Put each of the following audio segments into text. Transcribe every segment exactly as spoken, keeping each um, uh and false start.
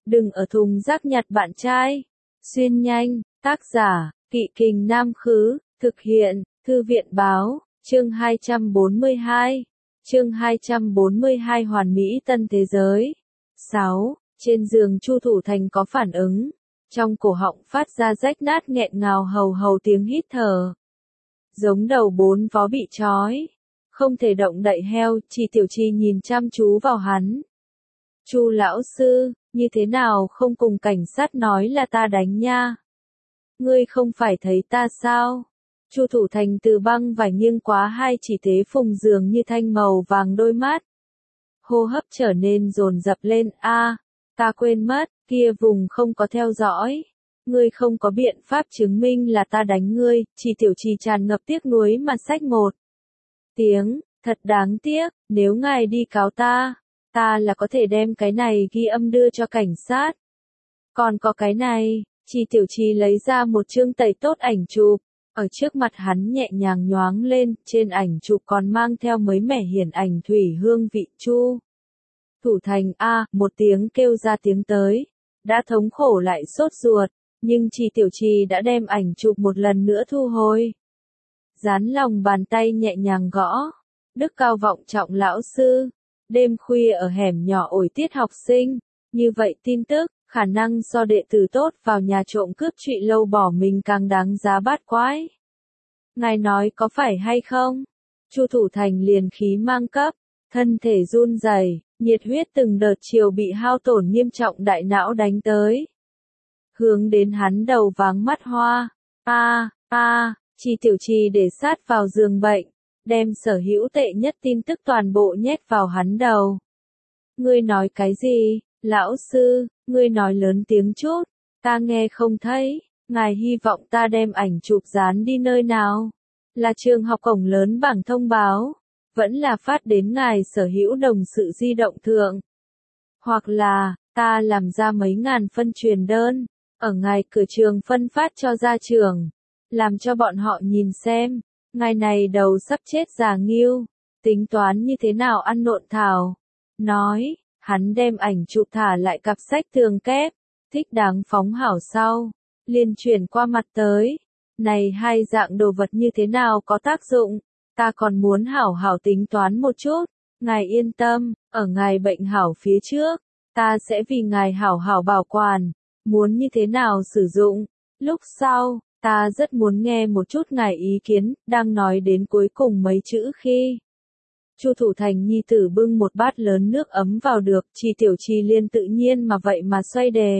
đừng ở thùng rác nhặt bạn trai. Xuyên nhanh, tác giả, Kỵ Kình Nam Khứ, thực hiện, Thư viện Báo, chương hai trăm bốn mươi hai. Chương hai trăm bốn mươi hai Hoàn Mỹ Tân Thế Giới. sáu. Trên giường Chu Thủ Thành có phản ứng. Trong cổ họng phát ra rách nát nghẹn ngào hầu hầu tiếng hít thở. Giống đầu bốn vó bị trói. Không thể động đậy heo, Chi Tiểu Chi nhìn chăm chú vào hắn. Chu lão sư, như thế nào không cùng cảnh sát nói là ta đánh nha? Ngươi không phải thấy ta sao? Chu Thủ Thành từ băng vải nghiêng quá hai chỉ thế phùng giường như thanh màu vàng đôi mắt. Hô hấp trở nên dồn dập lên, a, à, ta quên mất, kia vùng không có theo dõi. Ngươi không có biện pháp chứng minh là ta đánh ngươi, Chi Tiểu Chi tràn ngập tiếc nuối mà xách một tiếng, thật đáng tiếc, nếu ngài đi cáo ta, ta là có thể đem cái này ghi âm đưa cho cảnh sát. Còn có cái này, Chi Tiểu Chi lấy ra một chương tẩy tốt ảnh chụp, ở trước mặt hắn nhẹ nhàng nhoáng lên, trên ảnh chụp còn mang theo mới mẻ hiển ảnh thủy hương vị. Chu Thủ Thành a, một tiếng kêu ra tiếng tới, đã thống khổ lại sốt ruột, nhưng Chi Tiểu Chi đã đem ảnh chụp một lần nữa thu hồi. Dán lòng bàn tay nhẹ nhàng gõ, đức cao vọng trọng lão sư, đêm khuya ở hẻm nhỏ ổi tiết học sinh, như vậy tin tức, khả năng do đệ tử tốt vào nhà trộm cướp trụy lâu bỏ mình càng đáng giá bát quái. Ngài nói có phải hay không? Chu Thủ Thành liền khí mang cấp, thân thể run rẩy, nhiệt huyết từng đợt chiều bị hao tổn nghiêm trọng đại não đánh tới. Hướng đến hắn đầu váng mắt hoa, a, a, Chi Tiểu Chi để sát vào giường bệnh, đem sở hữu tệ nhất tin tức toàn bộ nhét vào hắn đầu. Ngươi nói cái gì, lão sư, ngươi nói lớn tiếng chút, ta nghe không thấy, ngài hy vọng ta đem ảnh chụp dán đi nơi nào? Là trường học cổng lớn bảng thông báo, vẫn là phát đến ngài sở hữu đồng sự di động thượng. Hoặc là, ta làm ra mấy ngàn phân truyền đơn, ở ngài cửa trường phân phát cho gia trưởng, làm cho bọn họ nhìn xem, ngài này đầu sắp chết già nghiêu, tính toán như thế nào ăn nộn thảo. Nói, hắn đem ảnh chụp thả lại cặp sách tường kép, thích đáng phóng hảo sau, liền chuyển qua mặt tới. Này hai dạng đồ vật như thế nào có tác dụng, ta còn muốn hảo hảo tính toán một chút, ngài yên tâm, ở ngài bệnh hảo phía trước, ta sẽ vì ngài hảo hảo bảo quản, muốn như thế nào sử dụng, lúc sau, ta rất muốn nghe một chút ngài ý kiến, đang nói đến cuối cùng mấy chữ khi. Chu Thủ Thành nhi tử bưng một bát lớn nước ấm vào được, Chi Tiểu Chi liên tự nhiên mà vậy mà xoay đề.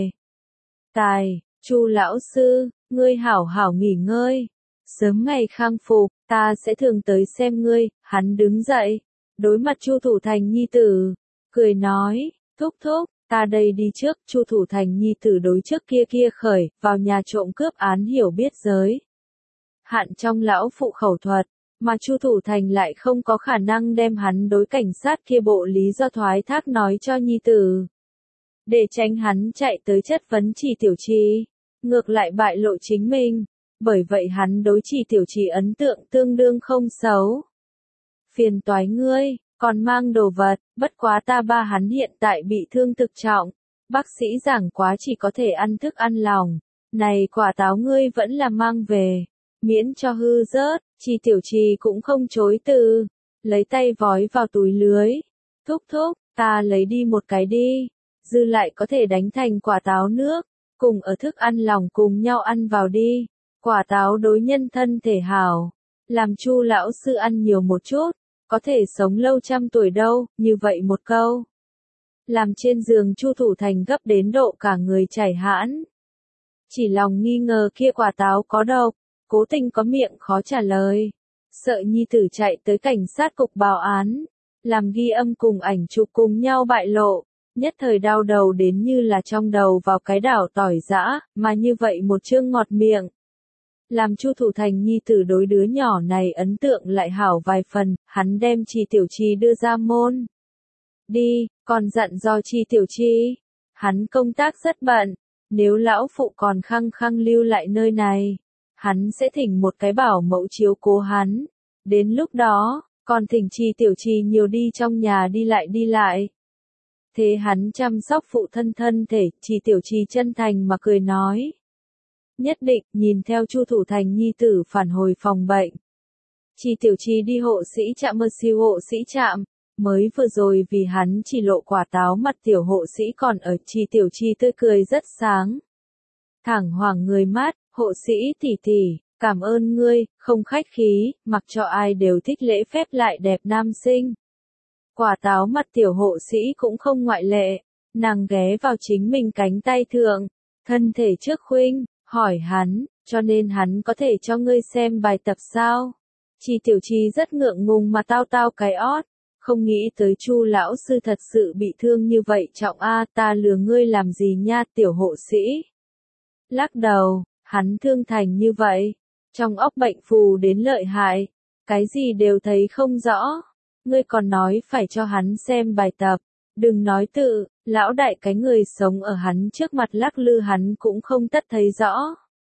Tài, Chu lão sư, ngươi hảo hảo nghỉ ngơi, sớm ngày khang phục, ta sẽ thường tới xem ngươi. Hắn đứng dậy, đối mặt Chu Thủ Thành nhi tử, cười nói, thúc thúc, ta đây đi trước. Chu Thủ Thành nhi tử đối trước kia kia khởi, vào nhà trộm cướp án hiểu biết giới hạn trong lão phụ khẩu thuật, mà Chu Thủ Thành lại không có khả năng đem hắn đối cảnh sát kia bộ lý do thoái thác nói cho nhi tử, để tránh hắn chạy tới chất vấn Chi Tiểu Chi, ngược lại bại lộ chính mình. Bởi vậy hắn đối Chi Tiểu Chi ấn tượng tương đương không xấu. Phiền toái ngươi, còn mang đồ vật, bất quá ta ba hắn hiện tại bị thương thực trọng, bác sĩ giảng quá chỉ có thể ăn thức ăn lỏng, này quả táo ngươi vẫn là mang về, miễn cho hư rớt. Chi Tiểu Chi cũng không chối từ, lấy tay vói vào túi lưới, thúc thúc, ta lấy đi một cái đi, dư lại có thể đánh thành quả táo nước, cùng ở thức ăn lỏng cùng nhau ăn vào đi. Quả táo đối nhân thân thể hảo, làm Chu lão sư ăn nhiều một chút, có thể sống lâu trăm tuổi đâu. Như vậy một câu, làm trên giường Chu Thủ Thành gấp đến độ cả người chảy hãn. Chỉ lòng nghi ngờ kia quả táo có độc, cố tình có miệng khó trả lời, sợ nhi tử chạy tới cảnh sát cục báo án, làm ghi âm cùng ảnh chụp cùng nhau bại lộ, nhất thời đau đầu đến như là trong đầu vào cái đảo tỏi giã, mà như vậy một chương ngọt miệng. Làm Chu Thủ Thành nhi tử đối đứa nhỏ này ấn tượng lại hảo vài phần, hắn đem Chi Tiểu Chi đưa ra môn. Đi, còn dặn do Chi Tiểu Chi, hắn công tác rất bận, nếu lão phụ còn khăng khăng lưu lại nơi này, hắn sẽ thỉnh một cái bảo mẫu chiếu cố hắn, đến lúc đó, còn thỉnh Chi Tiểu Chi nhiều đi trong nhà đi lại đi lại. Thế hắn chăm sóc phụ thân thân thể, Chi Tiểu Chi chân thành mà cười nói. Nhất định, nhìn theo Chu Thủ Thành nhi tử phản hồi phòng bệnh. Chi Tiểu Chi đi hộ sĩ trạm mơ siêu hộ sĩ trạm, mới vừa rồi vì hắn chỉ lộ quả táo mặt tiểu hộ sĩ còn ở Chi Tiểu Chi tươi cười rất sáng. Thẳng hoàng người mát, hộ sĩ tỷ tỷ, cảm ơn ngươi, không khách khí, mặc cho ai đều thích lễ phép lại đẹp nam sinh. Quả táo mặt tiểu hộ sĩ cũng không ngoại lệ, nàng ghé vào chính mình cánh tay thượng, thân thể trước khuynh, hỏi hắn, cho nên hắn có thể cho ngươi xem bài tập sao? Chi Tiểu Chi rất ngượng ngùng mà tao tao cái ót, không nghĩ tới Chu lão sư thật sự bị thương như vậy trọng a, ta lừa ngươi làm gì nha tiểu hộ sĩ. Lắc đầu, hắn thương thành như vậy, trong óc bệnh phù đến lợi hại, cái gì đều thấy không rõ, ngươi còn nói phải cho hắn xem bài tập, đừng nói tự, lão đại cái người sống ở hắn trước mặt lắc lư hắn cũng không tất thấy rõ.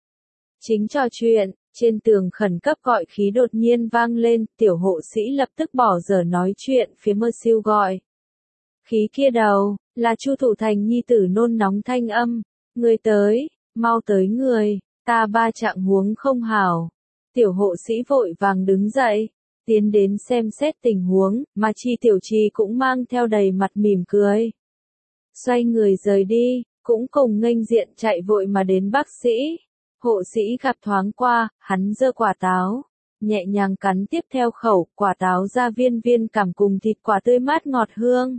Chính trò chuyện, trên tường khẩn cấp gọi khí đột nhiên vang lên, tiểu hộ sĩ lập tức bỏ dở nói chuyện phía mơ siêu gọi. Khí kia đầu, là Chu Thủ Thành nhi tử nôn nóng thanh âm, người tới, mau tới người, ta ba trạng huống không hảo. Tiểu hộ sĩ vội vàng đứng dậy, tiến đến xem xét tình huống, mà Chi Tiểu Chi cũng mang theo đầy mặt mỉm cười. Xoay người rời đi, cũng cùng nghênh diện chạy vội mà đến bác sĩ. Hộ sĩ gặp thoáng qua, hắn giơ quả táo, nhẹ nhàng cắn tiếp theo khẩu, quả táo ra viên viên cảm cùng thịt quả tươi mát ngọt hương.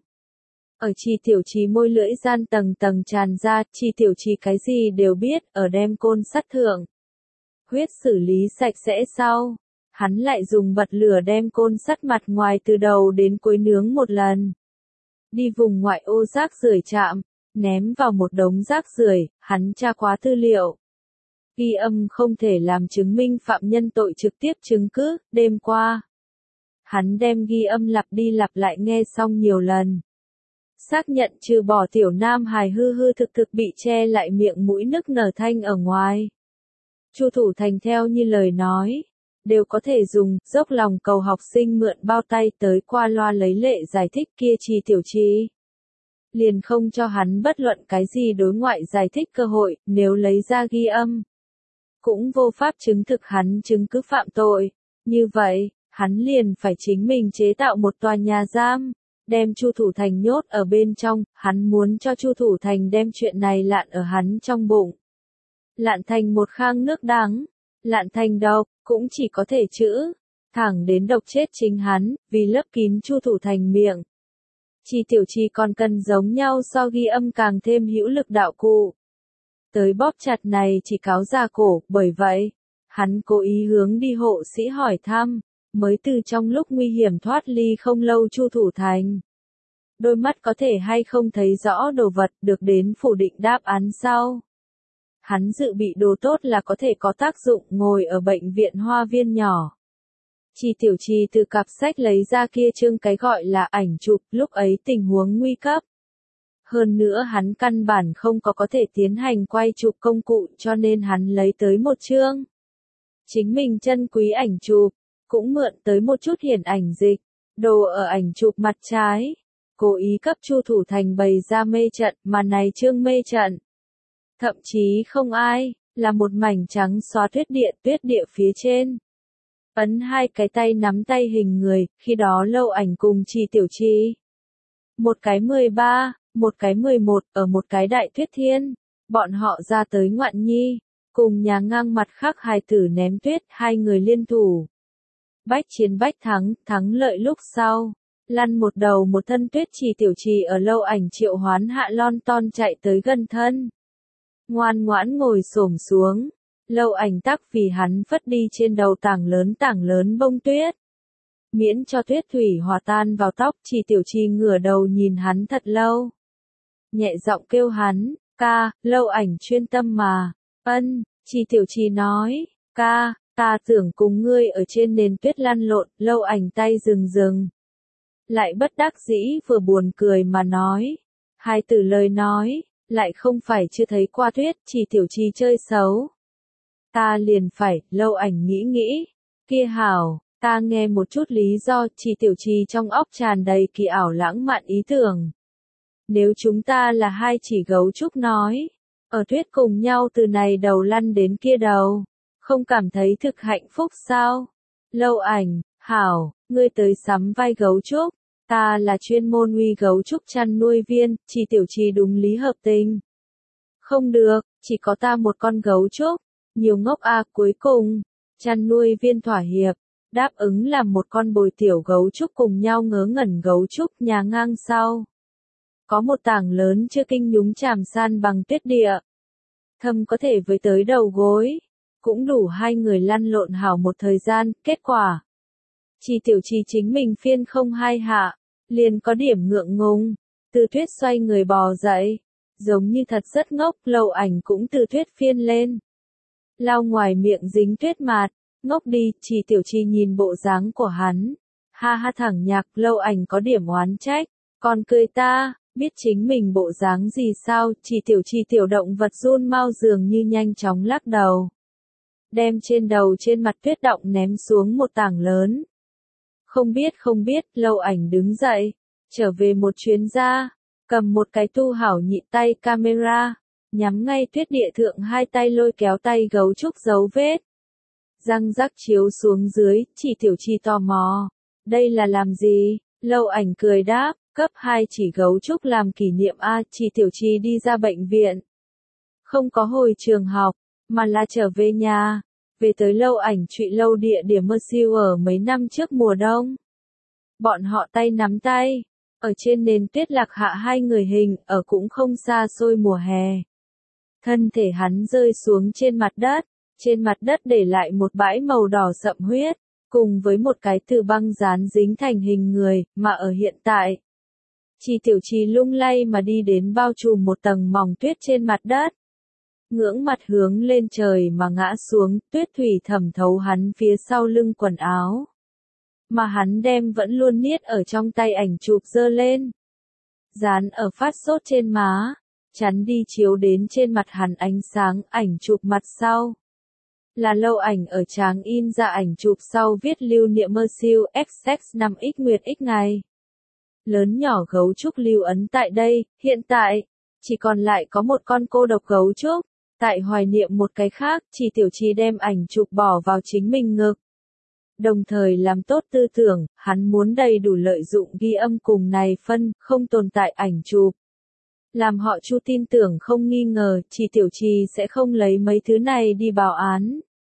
Ở Chi Tiểu Chi môi lưỡi gian tầng tầng tràn ra, Chi Tiểu Chi cái gì đều biết, ở đem côn sắt thượng. Huyết xử lý sạch sẽ sau, hắn lại dùng bật lửa đem côn sắt mặt ngoài từ đầu đến cuối nướng một lần. Đi vùng ngoại ô rác rưởi trạm, ném vào một đống rác rưởi, hắn tra quá tư liệu. Ghi âm không thể làm chứng minh phạm nhân tội trực tiếp chứng cứ, đêm qua. Hắn đem ghi âm lặp đi lặp lại nghe xong nhiều lần. Xác nhận trừ bỏ tiểu nam hài hư hư thực thực bị che lại miệng mũi nức nở thanh ở ngoài. Chu Thủ Thành theo như lời nói, đều có thể dùng, dốc lòng cầu học sinh mượn bao tay tới qua loa lấy lệ giải thích kia Chi Tiểu Chi. Liền không cho hắn bất luận cái gì đối ngoại giải thích cơ hội, nếu lấy ra ghi âm. Cũng vô pháp chứng thực hắn chứng cứ phạm tội. Như vậy, hắn liền phải chính mình chế tạo một tòa nhà giam, đem Chu Thủ Thành nhốt ở bên trong, hắn muốn cho Chu Thủ Thành đem chuyện này lạn ở hắn trong bụng. Lạn thành một khang nước đắng, lạn thành độc, cũng chỉ có thể chữ, thẳng đến độc chết chính hắn, vì lấp kín Chu Thủ Thành miệng. Chi Tiểu Chi còn cần giống nhau so ghi âm càng thêm hữu lực đạo cụ. Tới bóp chặt này chỉ cáo ra cổ, bởi vậy, hắn cố ý hướng đi hộ sĩ hỏi thăm, mới từ trong lúc nguy hiểm thoát ly không lâu Chu Thủ Thành. Đôi mắt có thể hay không thấy rõ đồ vật được đến phủ định đáp án sau. Hắn dự bị đồ tốt là có thể có tác dụng ngồi ở bệnh viện hoa viên nhỏ. Chi Tiểu Chi từ cặp sách lấy ra kia chương cái gọi là ảnh chụp, lúc ấy tình huống nguy cấp. Hơn nữa hắn căn bản không có có thể tiến hành quay chụp công cụ cho nên hắn lấy tới một chương. Chính mình chân quý ảnh chụp, cũng mượn tới một chút hiển ảnh dịch, đồ ở ảnh chụp mặt trái. Cố ý cấp Chu Thủ Thành bày ra mê trận mà này chương mê trận. Thậm chí không ai, là một mảnh trắng xóa tuyết địa tuyết địa phía trên. Ấn hai cái tay nắm tay hình người, khi đó Lâu Ảnh cùng Chi Tiểu Chi. Một cái mười ba, một cái mười một, ở một cái đại tuyết thiên, bọn họ ra tới ngoạn nhi, cùng nhà ngang mặt khác hài tử ném tuyết, hai người liên thủ. Bách chiến bách thắng, thắng lợi lúc sau, lăn một đầu một thân tuyết. Chi Tiểu Chi ở Lâu Ảnh triệu hoán hạ lon ton chạy tới gần thân. Ngoan ngoãn ngồi xổm xuống, Lâu Ảnh tắc vì hắn phất đi trên đầu tảng lớn tảng lớn bông tuyết. Miễn cho tuyết thủy hòa tan vào tóc. Chi Tiểu Chi ngửa đầu nhìn hắn thật lâu. Nhẹ giọng kêu hắn, ca, Lâu Ảnh chuyên tâm mà, ân, Chi Tiểu Chi nói, ca, ta tưởng cùng ngươi ở trên nền tuyết lăn lộn. Lâu Ảnh tay rừng rừng. Lại bất đắc dĩ vừa buồn cười mà nói, hai từ lời nói, lại không phải chưa thấy qua tuyết. Chi Tiểu Chi chơi xấu. Ta liền phải, Lâu Ảnh nghĩ nghĩ, kia hảo, ta nghe một chút lý do. Chi Tiểu Chi trong óc tràn đầy kỳ ảo lãng mạn ý tưởng. Nếu chúng ta là hai chỉ gấu trúc nói, ở thuyết cùng nhau từ này đầu lăn đến kia đầu, không cảm thấy thực hạnh phúc sao? Lâu Ảnh, hảo, ngươi tới sắm vai gấu trúc, ta là chuyên môn uy gấu trúc chăn nuôi viên, Chỉ Tiểu Trì đúng lý hợp tình. Không được, chỉ có ta một con gấu trúc, nhiều ngốc à. Cuối cùng, chăn nuôi viên thỏa hiệp, đáp ứng làm một con bồi tiểu gấu trúc cùng nhau ngớ ngẩn gấu trúc. Nhà ngang sau có một tảng lớn chưa kinh nhúng chàm san bằng tuyết địa, thâm có thể với tới đầu gối, cũng đủ hai người lăn lộn hảo một thời gian. Kết quả, Chỉ Tiểu Trì chính mình phiên không hai hạ, liền có điểm ngượng ngùng, Từ Tuyết xoay người bò dậy, giống như thật rất ngốc. Lâu Ảnh cũng Từ Tuyết phiên lên, lau ngoài miệng dính tuyết mạt. Ngốc đi. Chỉ Tiểu Trì nhìn bộ dáng của hắn, ha ha thẳng nhạc. Lâu Ảnh có điểm oán trách, còn cười ta, biết chính mình bộ dáng gì sao? Chỉ Tiểu Trì tiểu động vật run mau dường như nhanh chóng lắc đầu, đem trên đầu trên mặt tuyết động ném xuống một tảng lớn. Không biết không biết. Lâu Ảnh đứng dậy, trở về một chuyến ra, cầm một cái tu hảo nhịn tay camera, nhắm ngay tuyết địa thượng, hai tay lôi kéo tay gấu trúc dấu vết, răng rắc chiếu xuống dưới. Chỉ Tiểu Trì tò mò, đây là làm gì? Lâu Ảnh cười đáp, cấp hai chỉ gấu trúc làm kỷ niệm a. Chỉ Tiểu Trì đi ra bệnh viện, không có hồi trường học, mà là trở về nhà, về tới Lâu Ảnh trụy lâu địa điểm mơ siêu ở mấy năm trước mùa đông. Bọn họ tay nắm tay, ở trên nền tuyết lạc hạ hai người hình, ở cũng không xa xôi mùa hè. Thân thể hắn rơi xuống trên mặt đất, trên mặt đất để lại một bãi màu đỏ sậm huyết, cùng với một cái từ băng dán dính thành hình người, mà ở hiện tại, Chỉ Tiểu Trì lung lay mà đi đến bao trùm một tầng mỏng tuyết trên mặt đất, ngưỡng mặt hướng lên trời mà ngã xuống. Tuyết thủy thẩm thấu hắn phía sau lưng quần áo, mà hắn đem vẫn luôn niết ở trong tay ảnh chụp giơ lên, dán ở phát sốt trên má, chắn đi chiếu đến trên mặt hắn ánh sáng. Ảnh chụp mặt sau là Lâu Ảnh ở tráng in ra ảnh chụp sau viết lưu niệm mơ siêu x x năm x nguyệt x ngày. Lớn nhỏ gấu trúc lưu ấn tại đây. Hiện tại, chỉ còn lại có một con cô độc gấu trúc, tại hoài niệm một cái khác. Chỉ Tiểu Trì đem ảnh chụp bỏ vào chính mình ngực, đồng thời làm tốt tư tưởng, hắn muốn đầy đủ lợi dụng ghi âm cùng này phân không tồn tại ảnh chụp, làm họ Chu tin tưởng không nghi ngờ Chỉ Tiểu Trì sẽ không lấy mấy thứ này đi báo án.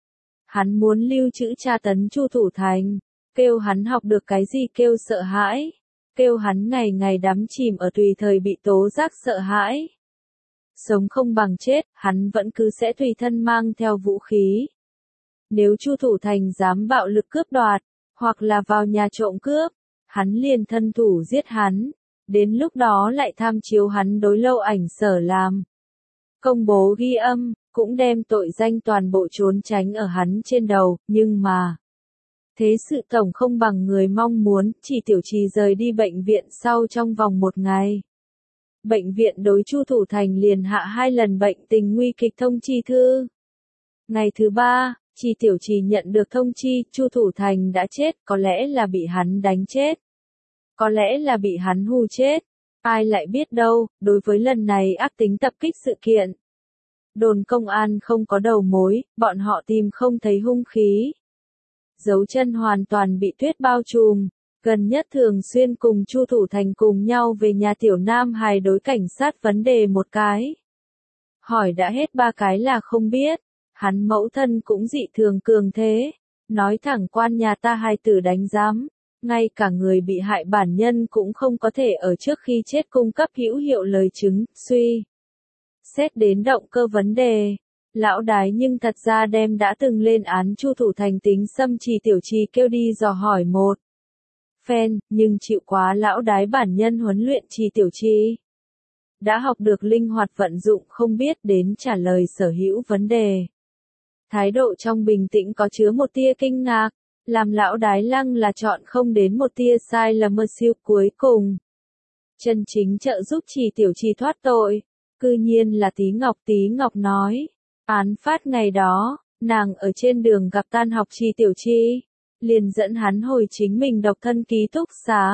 Hắn muốn lưu trữ tra tấn Chu Thủ Thành, kêu hắn học được cái gì kêu sợ hãi, kêu hắn ngày ngày đắm chìm ở tùy thời bị tố giác sợ hãi. Sống không bằng chết, hắn vẫn cứ sẽ tùy thân mang theo vũ khí. Nếu Chu Thủ Thành dám bạo lực cướp đoạt, hoặc là vào nhà trộm cướp, hắn liền thân thủ giết hắn, đến lúc đó lại tham chiếu hắn đối Lâu Ảnh sở làm. Công bố ghi âm, cũng đem tội danh toàn bộ trốn tránh ở hắn trên đầu, nhưng mà thế sự tổng không bằng người mong muốn. Chỉ Tiểu Trì rời đi bệnh viện sau trong vòng một ngày, bệnh viện đối Chu Thủ Thành liền hạ hai lần bệnh tình nguy kịch thông chi thư. Ngày thứ ba, Chỉ Tiểu Trì nhận được thông chi, Chu Thủ Thành đã chết, có lẽ là bị hắn đánh chết, có lẽ là bị hắn hù chết, ai lại biết đâu. Đối với lần này ác tính tập kích sự kiện, đồn công an không có đầu mối, bọn họ tìm không thấy hung khí, dấu chân hoàn toàn bị tuyết bao trùm. Gần nhất thường xuyên cùng Chu Thủ Thành cùng nhau về nhà tiểu Nam Hài đối cảnh sát vấn đề một cái, hỏi đã hết ba cái là không biết. Hắn mẫu thân cũng dị thường cường thế, nói thẳng quan nhà ta hài tử đánh giám, ngay cả người bị hại bản nhân cũng không có thể ở trước khi chết cung cấp hữu hiệu lời chứng. Suy xét đến động cơ vấn đề, lão đái nhưng thật ra đem đã từng lên án Chu Thủ Thành tính xâm. Chỉ Tiểu Trì kêu đi dò hỏi một phen, nhưng chịu quá lão đái bản nhân huấn luyện. Chỉ Tiểu Trì đã học được linh hoạt vận dụng không biết đến trả lời sở hữu vấn đề. Thái độ trong bình tĩnh có chứa một tia kinh ngạc, làm lão đái lăng là chọn không đến một tia sai lầm. Mơ siêu cuối cùng chân chính trợ giúp Chỉ Tiểu Trì thoát tội, cư nhiên là Tí Ngọc. Tí Ngọc nói, án phát ngày đó, nàng ở trên đường gặp tan học Chỉ Tiểu Trì, liền dẫn hắn hồi chính mình độc thân ký túc xá,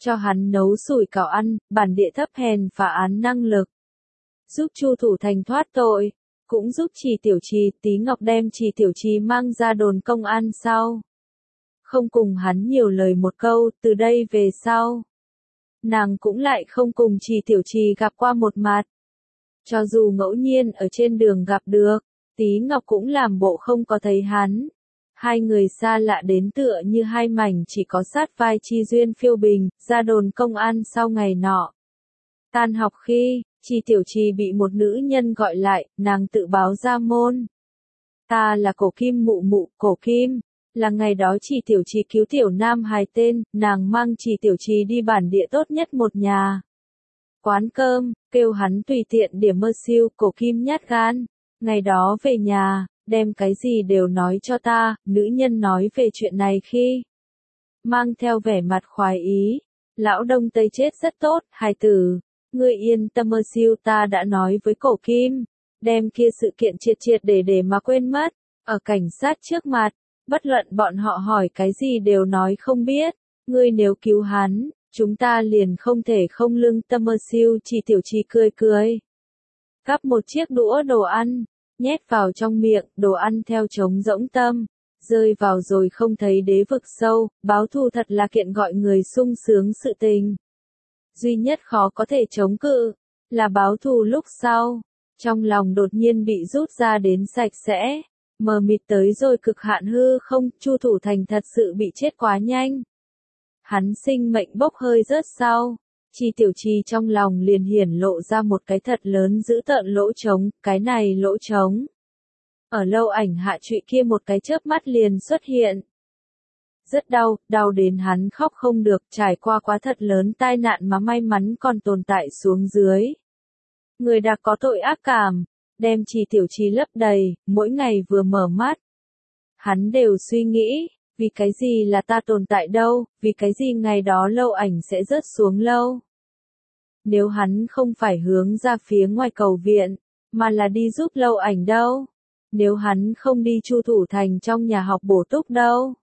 cho hắn nấu sủi cảo ăn, bản địa thấp hèn phá án năng lực. Giúp Chu Thủ Thành thoát tội, cũng giúp Trì Tiểu Trì, Tí Ngọc đem Trì Tiểu Trì mang ra đồn công an sau. Không cùng hắn nhiều lời một câu, từ đây về sau. Nàng cũng lại không cùng Trì Tiểu Trì gặp qua một mặt. Cho dù ngẫu nhiên ở trên đường gặp được, Tí Ngọc cũng làm bộ không có thấy hắn. Hai người xa lạ đến tựa như hai mảnh chỉ có sát vai chi duyên phiêu bình, ra đồn công an sau ngày nọ. Tan học khi, Trì Tiểu Trì bị một nữ nhân gọi lại, nàng tự báo ra môn. Ta là Cổ Kim mụ mụ, Cổ Kim, là ngày đó Trì Tiểu Trì cứu Tiểu Nam hài tên, nàng mang Trì Tiểu Trì đi bản địa tốt nhất một nhà. Quán cơm, kêu hắn tùy tiện điểm mơ siêu, Cổ Kim nhát gan. Ngày đó về nhà, đem cái gì đều nói cho ta, nữ nhân nói về chuyện này khi mang theo vẻ mặt khoái ý. Lão Đông Tây chết rất tốt, hài tử, ngươi yên tâm mơ siêu, ta đã nói với Cổ Kim, đem kia sự kiện triệt triệt để để mà quên mất, ở cảnh sát trước mặt, bất luận bọn họ hỏi cái gì đều nói không biết, ngươi nếu cứu hắn, chúng ta liền không thể không lương tâm mơ siêu. Trì Tiểu Trì cười cười, gắp một chiếc đũa đồ ăn, nhét vào trong miệng, đồ ăn theo trống rỗng tâm, rơi vào rồi không thấy đế vực sâu, báo thù thật là kiện gọi người sung sướng sự tình. Duy nhất khó có thể chống cự, là báo thù lúc sau, trong lòng đột nhiên bị rút ra đến sạch sẽ, mờ mịt tới rồi cực hạn hư không. Chu Thủ Thành thật sự bị chết quá nhanh. Hắn sinh mệnh bốc hơi rớt sau, Trì Tiểu Trì trong lòng liền hiển lộ ra một cái thật lớn dữ tợn lỗ trống, cái này lỗ trống. Ở lâu ảnh hạ trụy kia một cái chớp mắt liền xuất hiện. Rất đau, đau đến hắn khóc không được, trải qua quá thật lớn tai nạn mà may mắn còn tồn tại xuống dưới. Người đã có tội ác cảm, đem Trì Tiểu Trì lấp đầy, mỗi ngày vừa mở mắt. Hắn đều suy nghĩ, vì cái gì là ta tồn tại đâu, vì cái gì ngày đó lâu ảnh sẽ rớt xuống lâu. Nếu hắn không phải hướng ra phía ngoài cầu viện, mà là đi giúp lâu ảnh đâu. Nếu hắn không đi Chu Thủ Thành trong nhà học bổ túc đâu.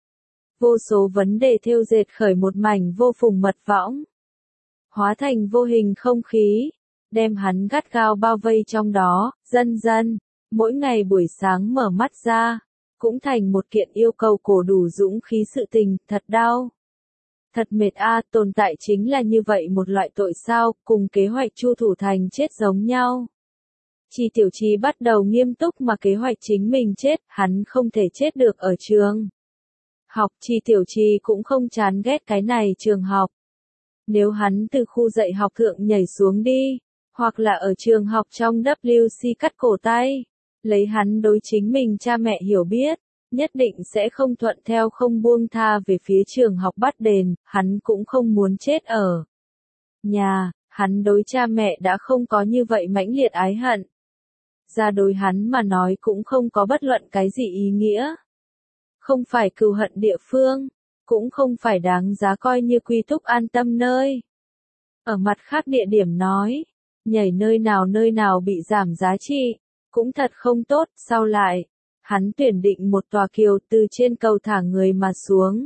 Vô số vấn đề thêu dệt khởi một mảnh vô phùng mật võng. Hóa thành vô hình không khí, đem hắn gắt gao bao vây trong đó, dần dần, mỗi ngày buổi sáng mở mắt ra, cũng thành một kiện yêu cầu cổ đủ dũng khí sự tình, thật đau. Thật mệt a, tồn tại chính là như vậy một loại tội sao, cùng kế hoạch Chu Thủ Thành chết giống nhau. Trì Tiểu Trì bắt đầu nghiêm túc mà kế hoạch chính mình chết, hắn không thể chết được ở trường học. Trì Tiểu Trì cũng không chán ghét cái này trường học. Nếu hắn từ khu dạy học thượng nhảy xuống đi, hoặc là ở trường học trong W C cắt cổ tay, lấy hắn đối chính mình cha mẹ hiểu biết, nhất định sẽ không thuận theo không buông tha về phía trường học bắt đền, hắn cũng không muốn chết ở nhà, hắn đối cha mẹ đã không có như vậy mãnh liệt ái hận. Ra đối hắn mà nói cũng không có bất luận cái gì ý nghĩa. Không phải cừu hận địa phương, cũng không phải đáng giá coi như quy túc an tâm nơi. Ở mặt khác địa điểm nói, nhảy nơi nào nơi nào bị giảm giá trị, cũng thật không tốt, sau lại, hắn tuyển định một tòa kiều từ trên cầu thả người mà xuống.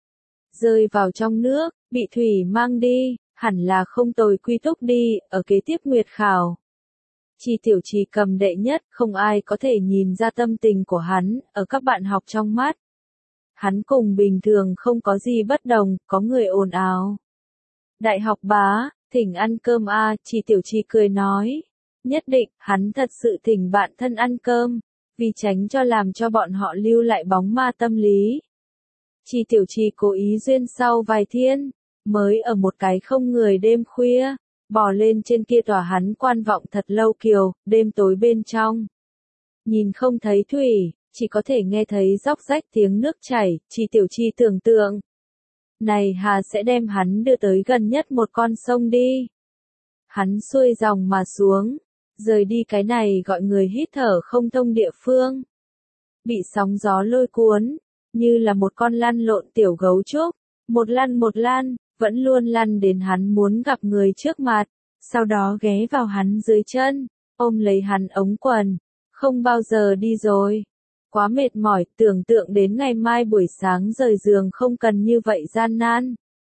Rơi vào trong nước, bị thủy mang đi, hẳn là không tồi quy túc đi, ở kế tiếp nguyệt khảo. Trì Tiểu Trì cầm đệ nhất, không ai có thể nhìn ra tâm tình của hắn, ở các bạn học trong mắt. Hắn cùng bình thường không có gì bất đồng, có người ồn ào. Đại học bá, thỉnh ăn cơm a, Trì Tiểu Trì cười nói. Nhất định, hắn thật sự thỉnh bạn thân ăn cơm, vì tránh cho làm cho bọn họ lưu lại bóng ma tâm lý. Trì Tiểu Trì cố ý duyên sau vài thiên, mới ở một cái không người đêm khuya, bò lên trên kia tòa hắn quan vọng thật lâu kiều, đêm tối bên trong. Nhìn không thấy thủy, chỉ có thể nghe thấy róc rách tiếng nước chảy, Trì Tiểu Trì tưởng tượng. Này hà sẽ đem hắn đưa tới gần nhất một con sông đi. Hắn xuôi dòng mà xuống, rời đi cái này gọi người hít thở không thông địa phương. Bị sóng gió lôi cuốn, như là một con lăn lộn tiểu gấu trúc, một lăn một lăn, vẫn luôn lăn đến hắn muốn gặp người trước mặt, sau đó ghé vào hắn dưới chân, ôm lấy hắn ống quần, không bao giờ đi rồi. Quá mệt mỏi, tưởng tượng đến ngày mai buổi sáng rời giường không cần như vậy gian nan.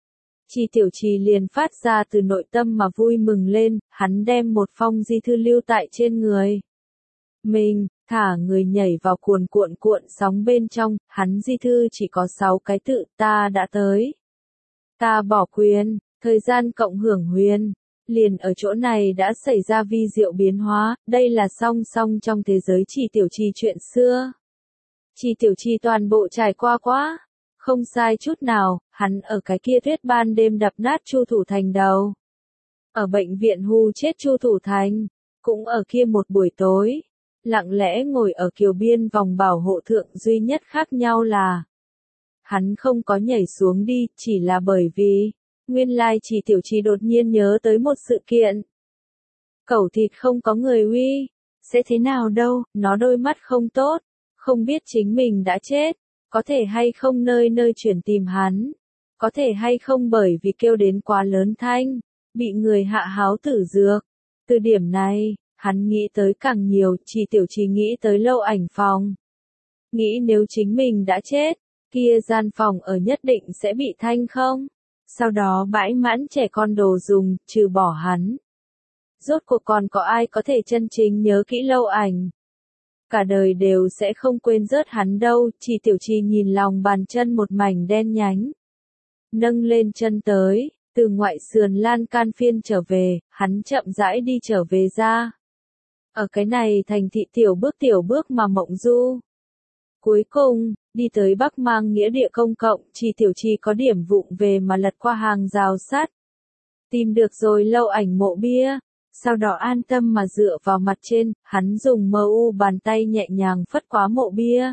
Chi Tiểu Trì liền phát ra từ nội tâm mà vui mừng lên, hắn đem một phong di thư lưu tại trên người mình, thả người nhảy vào cuồn cuộn cuộn sóng bên trong, hắn di thư chỉ có sáu cái tự, ta đã tới. Ta bỏ quyền, thời gian cộng hưởng huyền. Liền ở chỗ này đã xảy ra vi diệu biến hóa, đây là song song trong thế giới Chi Tiểu Trì chuyện xưa. Chi Tiểu Trì toàn bộ trải qua quá. Không sai chút nào, hắn ở cái kia tuyết ban đêm đập nát Chu Thủ Thành đầu. Ở bệnh viện hù chết Chu Thủ Thành, cũng ở kia một buổi tối, lặng lẽ ngồi ở kiều biên vòng bảo hộ thượng, duy nhất khác nhau là hắn không có nhảy xuống đi, chỉ là bởi vì nguyên lai Chi Tiểu Trì đột nhiên nhớ tới một sự kiện. Cẩu thịt không có người uy, sẽ thế nào đâu, nó đôi mắt không tốt, không biết chính mình đã chết. Có thể hay không nơi nơi chuyển tìm hắn, có thể hay không bởi vì kêu đến quá lớn thanh, bị người hạ háo tử dược. Từ điểm này, hắn nghĩ tới càng nhiều, Chi Tiểu Trì nghĩ tới lâu ảnh phòng. Nghĩ nếu chính mình đã chết, kia gian phòng ở nhất định sẽ bị thanh không, sau đó bãi mãn trẻ con đồ dùng, trừ bỏ hắn. Rốt cuộc còn có ai có thể chân chính nhớ kỹ lâu ảnh? Cả đời đều sẽ không quên rớt hắn đâu. Chi Tiểu Trì nhìn lòng bàn chân một mảnh đen nhánh. Nâng lên chân tới, từ ngoại sườn lan can phiên trở về, hắn chậm rãi đi trở về ra. Ở cái này thành thị tiểu bước tiểu bước mà mộng du. Cuối cùng, đi tới Bắc Mang nghĩa địa công cộng, Chi Tiểu Trì có điểm vụng về mà lật qua hàng rào sắt. Tìm được rồi lâu ảnh mộ bia. Sau đó an tâm mà dựa vào mặt trên, hắn dùng mờ u bàn tay nhẹ nhàng phất quá mộ bia.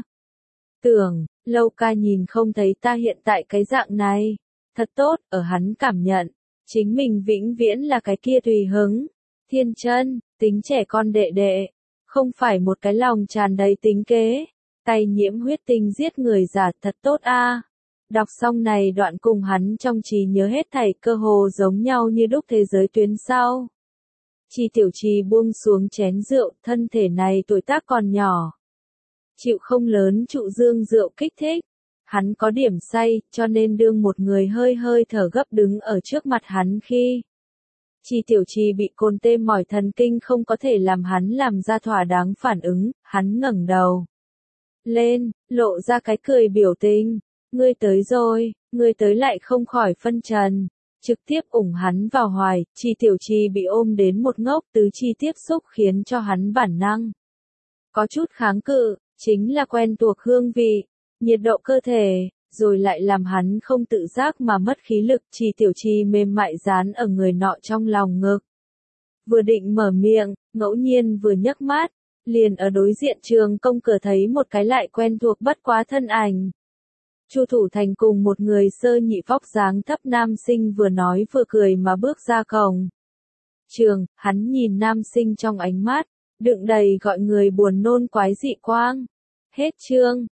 Tưởng, lâu ca nhìn không thấy ta hiện tại cái dạng này. Thật tốt, ở hắn cảm nhận. Chính mình vĩnh viễn là cái kia tùy hứng. Thiên chân, tính trẻ con đệ đệ. Không phải một cái lòng tràn đầy tính kế. Tay nhiễm huyết tinh giết người giả thật tốt a. Đọc xong này đoạn cùng hắn trong trí nhớ hết thảy cơ hồ giống nhau như đúc thế giới tuyến sau. Chi Tiểu Trì buông xuống chén rượu, thân thể này tuổi tác còn nhỏ. Chịu không lớn trụ dương rượu kích thích. Hắn có điểm say, cho nên đương một người hơi hơi thở gấp đứng ở trước mặt hắn khi. Chi Tiểu Trì bị cồn tê mỏi thần kinh không có thể làm hắn làm ra thỏa đáng phản ứng, hắn ngẩng đầu lên, lộ ra cái cười biểu tình. Ngươi tới rồi, ngươi tới lại không khỏi phân trần. Trực tiếp ủng hắn vào hoài, Chi Tiểu Trì bị ôm đến một ngốc, tứ chi tiếp xúc khiến cho hắn bản năng có chút kháng cự, chính là quen thuộc hương vị, nhiệt độ cơ thể, rồi lại làm hắn không tự giác mà mất khí lực. Chi Tiểu Trì mềm mại dán ở người nọ trong lòng ngực. Vừa định mở miệng, ngẫu nhiên vừa nhấc mắt, liền ở đối diện trường công cửa thấy một cái lại quen thuộc bất quá thân ảnh. Chu Thủ Thành cùng một người sơ nhị vóc dáng thấp nam sinh vừa nói vừa cười mà bước ra cổng trường, hắn nhìn nam sinh trong ánh mắt, đựng đầy gọi người buồn nôn quái dị quang. Hết chương.